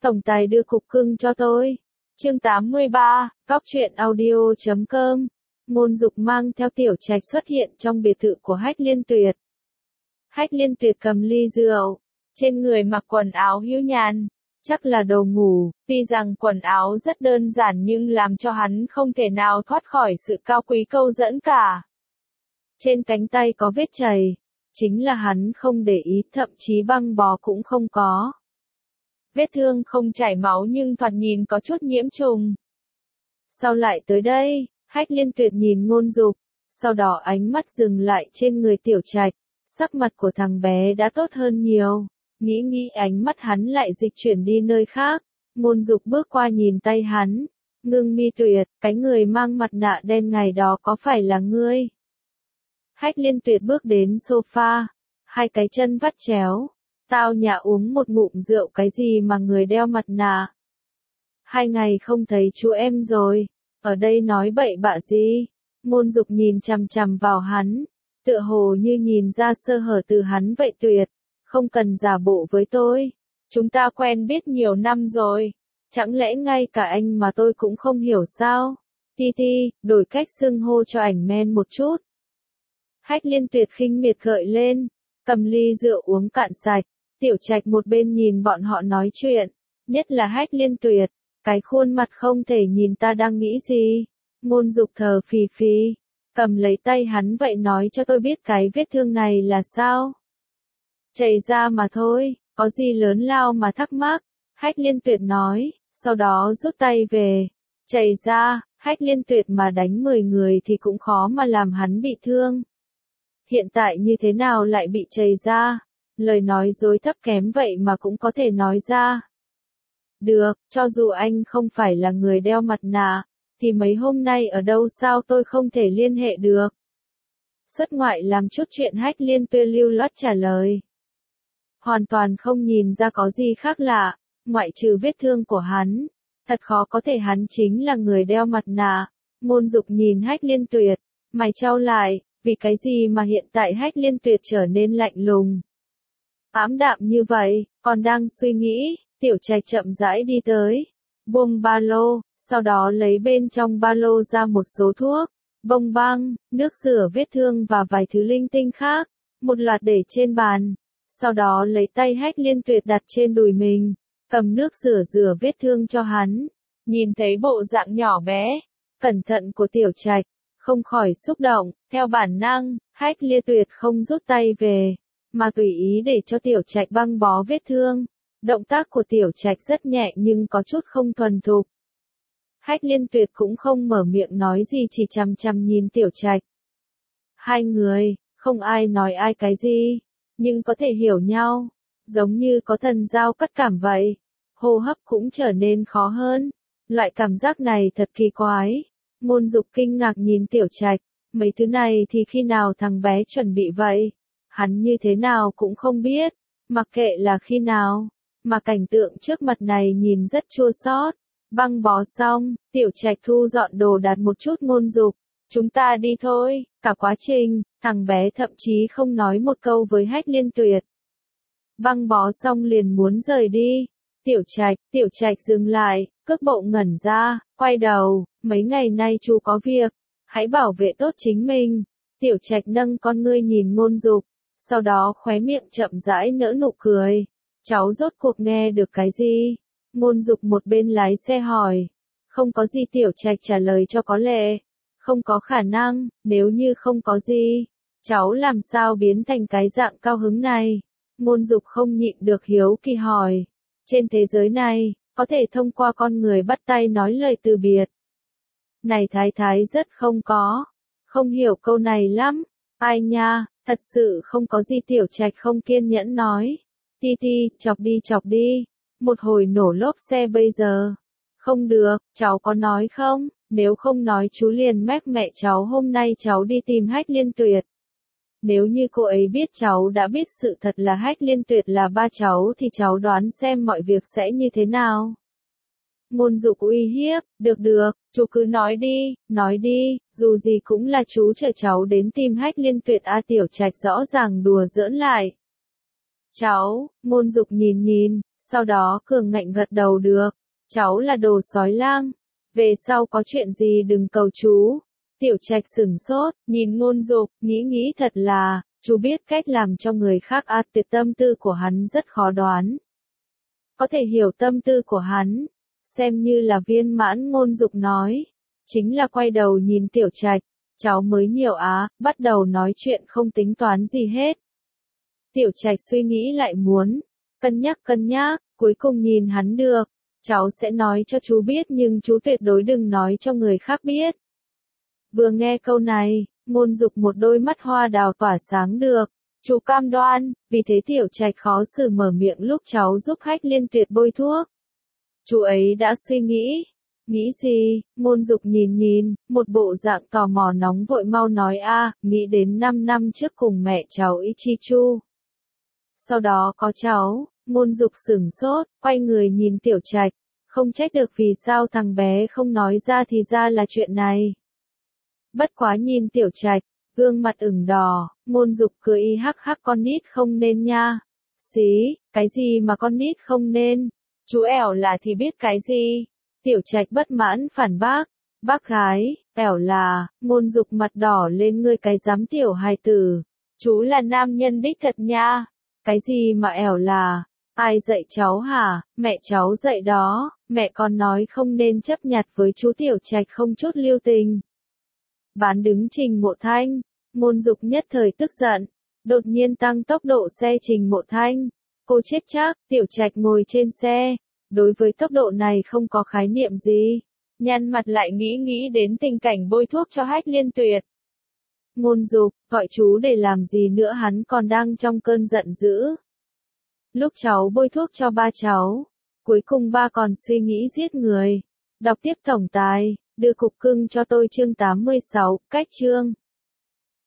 tổng tài đưa cục cưng cho tôi. Chương 83, Cóc truyện audio.com. Ngôn Dục mang theo Tiểu Trạch xuất hiện trong biệt thự của Hách Liên Tuyệt. Hách Liên Tuyệt cầm ly rượu, trên người mặc quần áo hưu nhàn, chắc là đồ ngủ, tuy rằng quần áo rất đơn giản nhưng làm cho hắn không thể nào thoát khỏi sự cao quý câu dẫn cả. Trên cánh tay có vết chày, chính là hắn không để ý, thậm chí băng bó cũng không có. Vết thương không chảy máu nhưng thoạt nhìn có chút nhiễm trùng. Sao lại tới đây? Hách Liên Tuyệt nhìn Ngôn Dục, sau đó ánh mắt dừng lại trên người Tiểu Trạch, sắc mặt của thằng bé đã tốt hơn nhiều, nghĩ ánh mắt hắn lại dịch chuyển đi nơi khác. Ngôn Dục bước qua nhìn tay hắn, ngưng mi Tuyệt, cái người mang mặt nạ đen ngày đó có phải là ngươi? Hách Liên Tuyệt bước đến sofa, hai cái chân vắt chéo. Tao nhã uống một ngụm rượu, cái gì mà người đeo mặt nạ? 2 ngày không thấy chú em rồi, ở đây nói bậy bạ gì? Ngôn Dục nhìn chằm chằm vào hắn, tựa hồ như nhìn ra sơ hở từ hắn vậy. Tuyệt, không cần giả bộ với tôi, chúng ta quen biết nhiều năm rồi, chẳng lẽ ngay cả anh mà tôi cũng không hiểu sao? Ti, đổi cách xưng hô cho ảnh men một chút. Hách Liên Tuyệt khinh miệt gợi lên, cầm ly rượu uống cạn sạch. Tiểu Trạch một bên nhìn bọn họ nói chuyện, nhất là Hách Liên Tuyệt, cái khuôn mặt không thể nhìn ta đang nghĩ gì. Ngôn Dục thở phì, cầm lấy tay hắn, vậy nói cho tôi biết cái vết thương này là sao? Chảy ra mà thôi, có gì lớn lao mà thắc mắc, Hách Liên Tuyệt nói, sau đó rút tay về. Chảy ra, Hách Liên Tuyệt mà đánh 10 người thì cũng khó mà làm hắn bị thương. Hiện tại như thế nào lại bị chảy ra? Lời nói dối thấp kém vậy mà cũng có thể nói ra. Được, cho dù anh không phải là người đeo mặt nạ, thì mấy hôm nay ở đâu sao tôi không thể liên hệ được? Xuất ngoại làm chút chuyện. Hách Liên Tuyệt lưu loát trả lời. Hoàn toàn không nhìn ra có gì khác lạ, ngoại trừ vết thương của hắn. Thật khó có thể hắn chính là người đeo mặt nạ. Ngôn Dục nhìn Hách Liên Tuyệt, mày chau lại, vì cái gì mà hiện tại Hách Liên Tuyệt trở nên lạnh lùng, ám đạm như vậy? Còn đang suy nghĩ, Tiểu Trạch chậm rãi đi tới, buông ba lô, sau đó lấy bên trong ba lô ra một số thuốc, bông băng, nước rửa vết thương và vài thứ linh tinh khác, một loạt để trên bàn. Sau đó lấy tay Hách Liên Tuyệt đặt trên đùi mình, cầm nước rửa vết thương cho hắn. Nhìn thấy bộ dạng nhỏ bé, cẩn thận của Tiểu Trạch, không khỏi xúc động. Theo bản năng, Hách Liên Tuyệt không rút tay về, mà tùy ý để cho Tiểu Trạch băng bó vết thương. Động tác của Tiểu Trạch rất nhẹ nhưng có chút không thuần thục. Hách Liên Tuyệt cũng không mở miệng nói gì, chỉ chằm chằm nhìn Tiểu Trạch. Hai người, không ai nói ai cái gì, nhưng có thể hiểu nhau, giống như có thần giao cắt cảm vậy. Hô hấp cũng trở nên khó hơn. Loại cảm giác này thật kỳ quái. Ngôn Dục kinh ngạc nhìn Tiểu Trạch, mấy thứ này thì khi nào thằng bé chuẩn bị vậy? Hắn như thế nào cũng không biết, mặc kệ là khi nào, mà cảnh tượng trước mặt này nhìn rất chua xót. Băng bó xong, Tiểu Trạch thu dọn đồ đạc một chút. Ngôn Dục, chúng ta đi thôi. Cả quá trình, thằng bé thậm chí không nói một câu với Hách Liên Tuyệt. Băng bó xong liền muốn rời đi. Tiểu Trạch dừng lại, cước bộ ngẩn ra, quay đầu, mấy ngày nay chú có việc, hãy bảo vệ tốt chính mình. Tiểu Trạch nâng con ngươi nhìn Ngôn Dục, sau đó khóe miệng chậm rãi nở nụ cười. Cháu rốt cuộc nghe được cái gì? Ngôn Dục một bên lái xe hỏi. Không có gì, Tiểu Trạch trả lời cho có lệ. Không có khả năng, nếu như không có gì, cháu làm sao biến thành cái dạng cao hứng này? Ngôn Dục không nhịn được hiếu kỳ hỏi. Trên thế giới này, có thể thông qua con người bắt tay nói lời từ biệt. Này Thái rất không hiểu câu này lắm. Ai nha, thật sự không có gì. Tiểu Trạch không kiên nhẫn nói. Ti, chọc đi. Một hồi nổ lốp xe bây giờ. Không được, cháu có nói không? Nếu không nói chú liền mách mẹ cháu hôm nay cháu đi tìm Hách Liên Tuyệt. Nếu như cô ấy biết cháu đã biết sự thật là Hách Liên Tuyệt là ba cháu thì cháu đoán xem mọi việc sẽ như thế nào. Ngôn Dục uy hiếp, được, chú cứ nói đi, dù gì cũng là chú chở cháu đến tìm Hách Liên Tuyệt. Tiểu Trạch rõ ràng đùa giỡn lại. Cháu, Ngôn Dục nhìn, Sau đó cường ngạnh gật đầu được. Cháu là đồ sói lang. Về sau có chuyện gì đừng cầu chú. Tiểu Trạch sửng sốt, nhìn Ngôn Dục, nghĩ thật là, chú biết cách làm cho người khác tuyệt tâm tư của hắn rất khó đoán. Có thể hiểu tâm tư của hắn, xem như là viên mãn. Ngôn Dục nói, chính là quay đầu nhìn Tiểu Trạch, cháu mới nhiều bắt đầu nói chuyện không tính toán gì hết. Tiểu Trạch suy nghĩ lại muốn, cân nhắc, cuối cùng nhìn hắn được, cháu sẽ nói cho chú biết nhưng chú tuyệt đối đừng nói cho người khác biết. Vừa nghe câu này, Ngôn Dục một đôi mắt hoa đào tỏa sáng được, chú cam đoan, vì thế Tiểu Trạch khó xử mở miệng lúc cháu giúp Hách Liên Tuyệt bôi thuốc. Chú ấy đã suy nghĩ. Nghĩ gì? Ngôn Dục nhìn, một bộ dạng tò mò nóng vội mau nói nghĩ đến 5 năm trước cùng mẹ cháu Ichichu. Sau đó có cháu. Ngôn Dục sửng sốt, quay người nhìn Tiểu Trạch, không trách được vì sao thằng bé không nói ra thì ra là chuyện này. Bất quá nhìn Tiểu Trạch, gương mặt ửng đỏ, Ngôn Dục cười hắc con nít không nên nha. Xí, cái gì mà con nít không nên? Chú ẻo là thì biết cái gì? Tiểu Trạch bất mãn phản bác. Bác gái, ẻo là, Ngôn Dục mặt đỏ lên, ngươi cái dám tiểu hài tử. Chú là nam nhân đích thật nha. Cái gì mà ẻo là? Ai dạy cháu hả? Mẹ cháu dạy đó, mẹ còn nói không nên chấp nhặt với chú. Tiểu Trạch không chút lưu tình. Bán đứng Trình Mộ Thanh. Ngôn Dục nhất thời tức giận, đột nhiên tăng tốc độ xe. Trình Mộ Thanh, cô chết chắc. Tiểu Trạch ngồi trên xe, đối với tốc độ này không có khái niệm gì, nhăn mặt lại nghĩ đến tình cảnh bôi thuốc cho Hách Liên Tuyệt. Ngôn Dục, gọi chú để làm gì nữa, hắn còn đang trong cơn giận dữ. Lúc cháu bôi thuốc cho ba cháu, cuối cùng ba còn suy nghĩ giết người. Đọc tiếp tổng tài, đưa cục cưng cho tôi chương 86, cách chương.